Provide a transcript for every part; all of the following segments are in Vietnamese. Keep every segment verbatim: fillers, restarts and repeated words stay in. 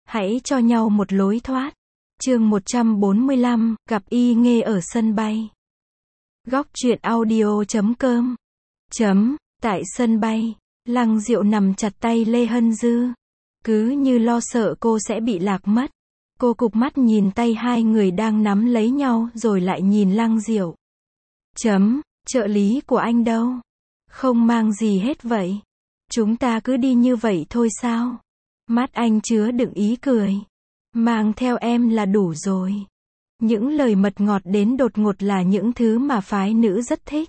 Hãy cho nhau một lối thoát. Chương một trăm bốn mươi lăm, gặp Y Nghê ở sân bay. Góc truyện audio chấm com. Chấm, tại sân bay, Lăng Diệu nằm chặt tay Lê Hân Dư. Cứ như lo sợ cô sẽ bị lạc mất. Cô cụp mắt nhìn tay hai người đang nắm lấy nhau rồi lại nhìn Lăng Diệu. Chấm, trợ lý của anh đâu? Không mang gì hết vậy. Chúng ta cứ đi như vậy thôi sao? Mắt anh chứa đựng ý cười. Mang theo em là đủ rồi. Những lời mật ngọt đến đột ngột là những thứ mà phái nữ rất thích.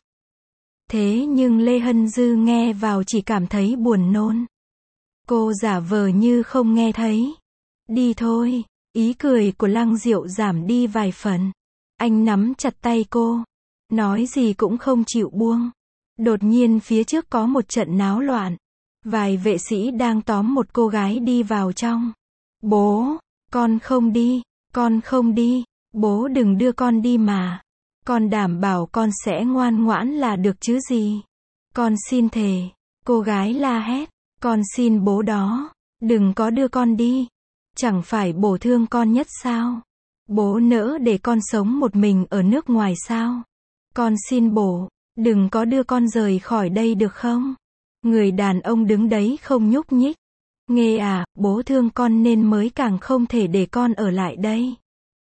Thế nhưng Lê Hân Dư nghe vào chỉ cảm thấy buồn nôn. Cô giả vờ như không nghe thấy. Đi thôi. Ý cười của Lăng Diệu giảm đi vài phần. Anh nắm chặt tay cô. Nói gì cũng không chịu buông. Đột nhiên phía trước có một trận náo loạn. Vài vệ sĩ đang tóm một cô gái đi vào trong. Bố, con không đi, con không đi, bố đừng đưa con đi mà. Con đảm bảo con sẽ ngoan ngoãn là được chứ gì. Con xin thề. Cô gái la hét. Con xin bố đó. Đừng có đưa con đi. Chẳng phải bố thương con nhất sao? Bố nỡ để con sống một mình ở nước ngoài sao? Con xin bố. Đừng có đưa con rời khỏi đây được không? Người đàn ông đứng đấy không nhúc nhích. Nghê à, bố thương con nên mới càng không thể để con ở lại đây.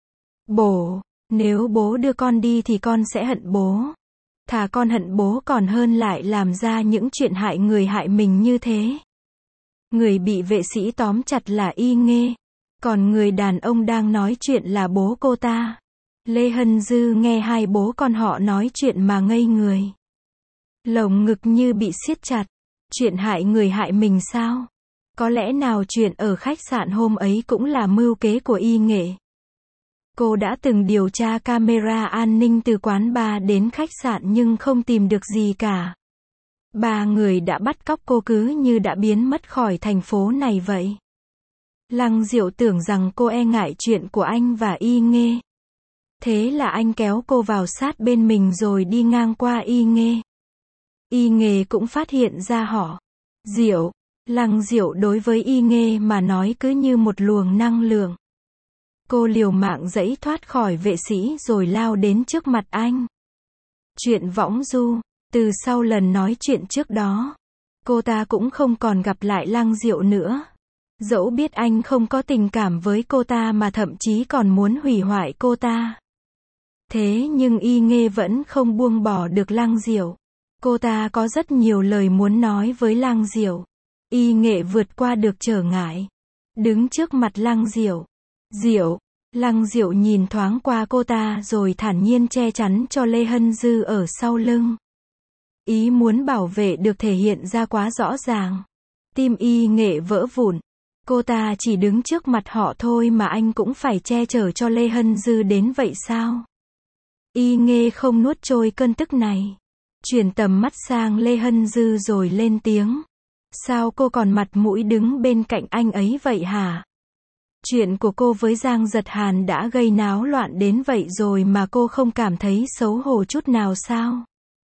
Bố, nếu bố đưa con đi thì con sẽ hận bố. Thà con hận bố còn hơn lại làm ra những chuyện hại người hại mình như thế. Người bị vệ sĩ tóm chặt là Y Nghê. Còn người đàn ông đang nói chuyện là bố cô ta. Lê Hân Dư nghe hai bố con họ nói chuyện mà ngây người. Lồng ngực như bị siết chặt. Chuyện hại người hại mình sao? Có lẽ nào chuyện ở khách sạn hôm ấy cũng là mưu kế của Y Nghê? Cô đã từng điều tra camera an ninh từ quán bar đến khách sạn nhưng không tìm được gì cả. Ba người đã bắt cóc cô cứ như đã biến mất khỏi thành phố này vậy. Lăng Diệu tưởng rằng cô e ngại chuyện của anh và Y Nghê. Thế là anh kéo cô vào sát bên mình rồi đi ngang qua Y Nghê. Y Nghê cũng phát hiện ra họ. Diệu, Lăng Diệu đối với Y Nghê mà nói cứ như một luồng năng lượng. Cô liều mạng giãy thoát khỏi vệ sĩ rồi lao đến trước mặt anh. Chuyện võng du, từ sau lần nói chuyện trước đó, cô ta cũng không còn gặp lại Lăng Diệu nữa. Dẫu biết anh không có tình cảm với cô ta mà thậm chí còn muốn hủy hoại cô ta. Thế nhưng Y Nghê vẫn không buông bỏ được Lăng Diệu. Cô ta có rất nhiều lời muốn nói với Lăng Diệu. Y Nghê vượt qua được trở ngại. Đứng trước mặt Lăng Diệu. Diệu. Lăng Diệu nhìn thoáng qua cô ta rồi thản nhiên che chắn cho Lê Hân Dư ở sau lưng. Ý muốn bảo vệ được thể hiện ra quá rõ ràng. Tim Y Nghê vỡ vụn. Cô ta chỉ đứng trước mặt họ thôi mà anh cũng phải che chở cho Lê Hân Dư đến vậy sao? Y Nghê không nuốt trôi cơn tức này. Chuyển tầm mắt sang Lê Hân Dư rồi lên tiếng. Sao cô còn mặt mũi đứng bên cạnh anh ấy vậy hả? Chuyện của cô với Giang Giật Hàn đã gây náo loạn đến vậy rồi mà cô không cảm thấy xấu hổ chút nào sao?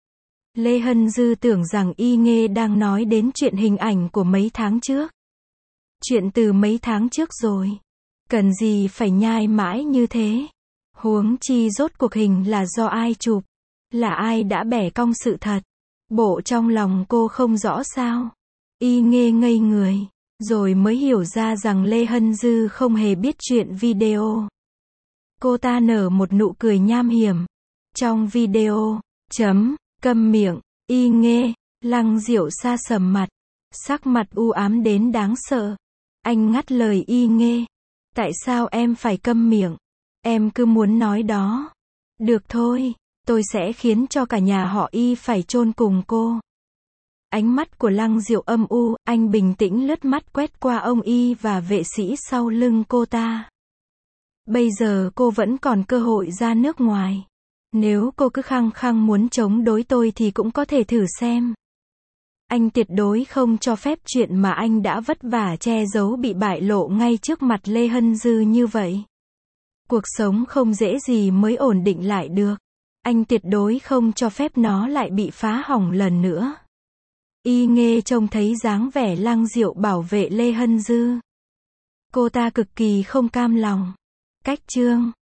Lê Hân Dư tưởng rằng Y Nghê đang nói đến chuyện hình ảnh của mấy tháng trước. Chuyện từ mấy tháng trước rồi. Cần gì phải nhai mãi như thế? Huống chi rốt cuộc hình là do ai chụp? Là ai đã bẻ cong sự thật? Bộ trong lòng cô không rõ sao? Y Nghê ngây người. Rồi mới hiểu ra rằng Lê Hân Dư không hề biết chuyện video. Cô ta nở một nụ cười nham hiểm. Trong video, chấm, câm miệng, Y Nghê, Lăng Diệu sa sầm mặt. Sắc mặt u ám đến đáng sợ. Anh ngắt lời Y Nghê. Tại sao em phải câm miệng? Em cứ muốn nói đó. Được thôi, tôi sẽ khiến cho cả nhà họ Y phải chôn cùng cô. Ánh mắt của Lăng Diệu âm u, anh bình tĩnh lướt mắt quét qua ông Y và vệ sĩ sau lưng cô ta. Bây giờ cô vẫn còn cơ hội ra nước ngoài. Nếu cô cứ khăng khăng muốn chống đối tôi thì cũng có thể thử xem. Anh tuyệt đối không cho phép chuyện mà anh đã vất vả che giấu bị bại lộ ngay trước mặt Lê Hân Dư như vậy. Cuộc sống không dễ gì mới ổn định lại được. Anh tuyệt đối không cho phép nó lại bị phá hỏng lần nữa. Y Nghê trông thấy dáng vẻ Lăng Diệu bảo vệ Lê Hân Dư. Cô ta cực kỳ không cam lòng. Cách chương